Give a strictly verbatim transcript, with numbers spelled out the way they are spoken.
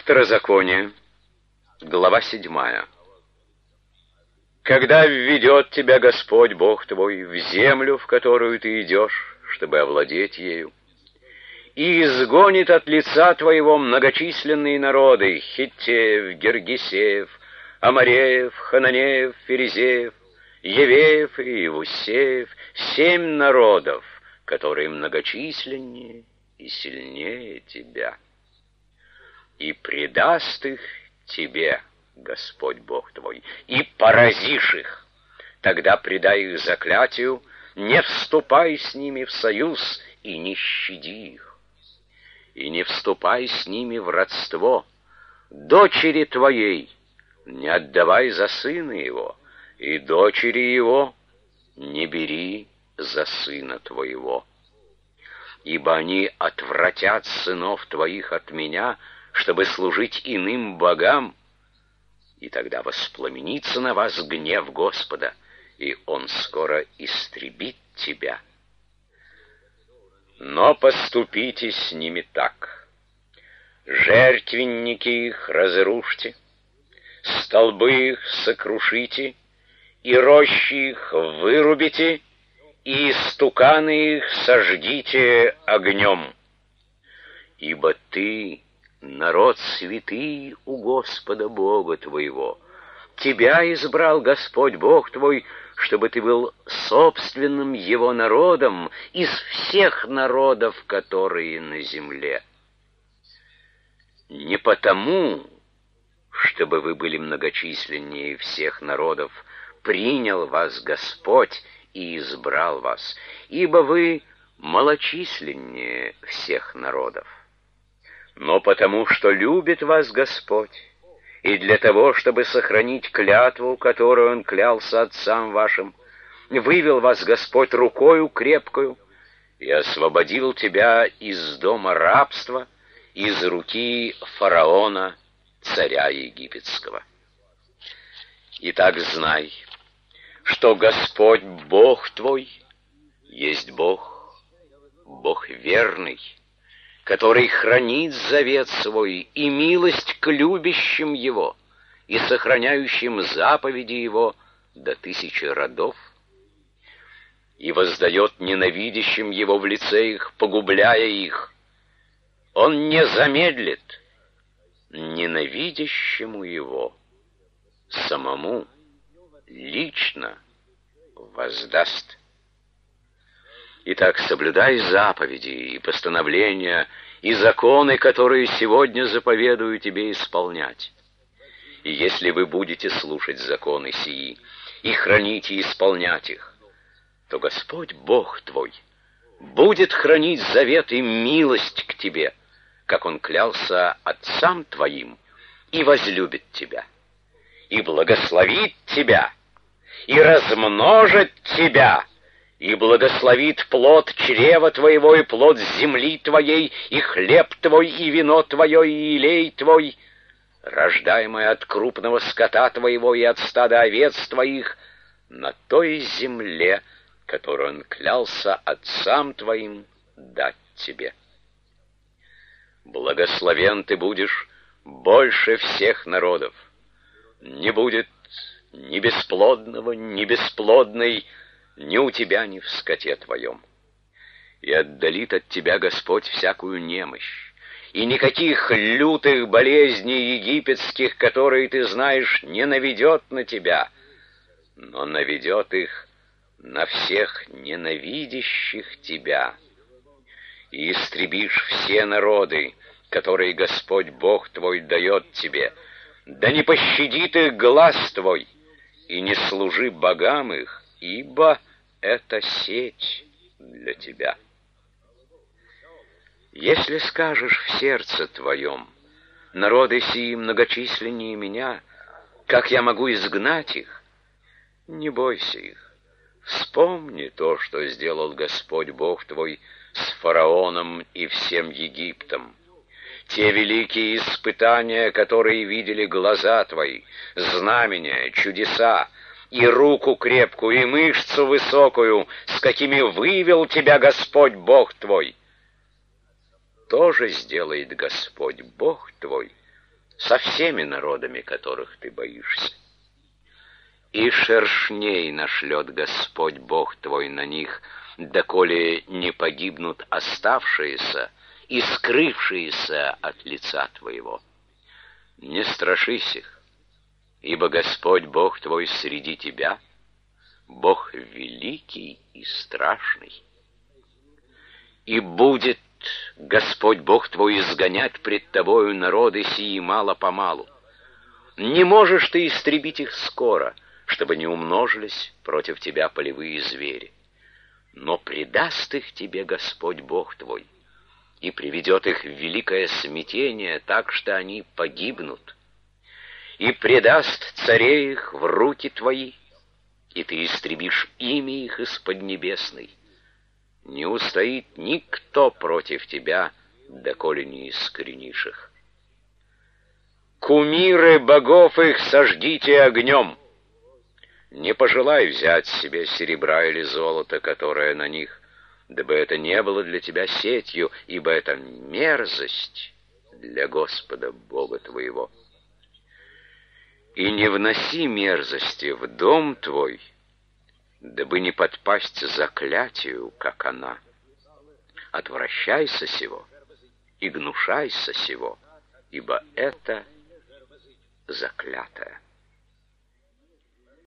Второзаконие, глава седьмая. Когда введет тебя Господь Бог твой в землю, в которую ты идешь, чтобы овладеть ею, и изгонит от лица твоего многочисленные народы: Хиттеев, Гергесеев, Амореев, Хананеев, Ферезеев, Евеев и Иевусеев, семь народов, которые многочисленнее и сильнее тебя. И предаст их тебе Господь Бог твой, и поразишь их. Тогда предай их заклятию, не вступай с ними в союз и не щади их. И не вступай с ними в родство. Дочери твоей не отдавай за сына его, и дочери его не бери за сына твоего. Ибо они отвратят сынов твоих от меня, чтобы служить иным богам, и тогда воспламенится на вас гнев Господа, и Он скоро истребит тебя. Но поступите с ними так: жертвенники их разрушьте, столбы их сокрушите, и рощи их вырубите, и истуканы их сожгите огнем. Ибо ты народ святый у Господа Бога твоего. Тебя избрал Господь Бог твой, чтобы ты был собственным Его народом из всех народов, которые на земле. Не потому, чтобы вы были многочисленнее всех народов, принял вас Господь и избрал вас, ибо вы малочисленнее всех народов. Но потому, что любит вас Господь, и для того, чтобы сохранить клятву, которую Он клялся отцам вашим, вывел вас Господь рукою крепкою и освободил тебя из дома рабства, из руки фараона, царя египетского. Итак, знай, что Господь Бог твой есть Бог, Бог верный, который хранит завет свой и милость к любящим Его и сохраняющим заповеди Его до тысячи родов, и воздает ненавидящим Его в лице их, погубляя их. Он не замедлит ненавидящему Его, самому лично воздаст. Итак, соблюдай заповеди и постановления и законы, которые сегодня заповедую тебе исполнять. И если вы будете слушать законы сии и хранить и исполнять их, то Господь Бог твой будет хранить завет и милость к тебе, как Он клялся отцам твоим, и возлюбит тебя, и благословит тебя, и размножит тебя, и благословит плод чрева твоего, и плод земли твоей, и хлеб твой, и вино твое, и елей твой, рождаемое от крупного скота твоего и от стада овец твоих, на той земле, которую Он клялся отцам твоим дать тебе. Благословен ты будешь больше всех народов. Не будет ни бесплодного, ни бесплодной, ни у тебя, ни в скоте твоем. И отдалит от тебя Господь всякую немощь, и никаких лютых болезней египетских, которые ты знаешь, не наведет на тебя, но наведет их на всех ненавидящих тебя. И истребишь все народы, которые Господь Бог твой дает тебе, да не пощадит их глаз твой, и не служи богам их, ибо это сеть для тебя. Если скажешь в сердце твоем: народы сии многочисленнее меня, как я могу изгнать их? Не бойся их. Вспомни то, что сделал Господь Бог твой с фараоном и всем Египтом. Те великие испытания, которые видели глаза твои, знамения, чудеса, и руку крепкую, и мышцу высокую, с какими вывел тебя Господь Бог твой, тоже сделает Господь Бог твой со всеми народами, которых ты боишься. И шершней нашлет Господь Бог твой на них, доколе не погибнут оставшиеся и скрывшиеся от лица твоего. Не страшись их, ибо Господь Бог твой среди тебя, Бог великий и страшный. И будет Господь Бог твой изгонять пред тобою народы сии мало-помалу. Не можешь ты истребить их скоро, чтобы не умножились против тебя полевые звери. Но предаст их тебе Господь Бог твой, и приведет их в великое смятение, так что они погибнут, и предаст царей их в руки твои, и ты истребишь имя их из поднебесной. Не устоит никто против тебя, доколе не искоренишь их. Кумиры богов их сожгите огнем. Не пожелай взять себе серебра или золота, которое на них, дабы это не было для тебя сетью, ибо это мерзость для Господа Бога твоего. И не вноси мерзости в дом твой, дабы не подпасть заклятию, как она. Отвращайся сего и гнушайся сего, ибо это заклятое.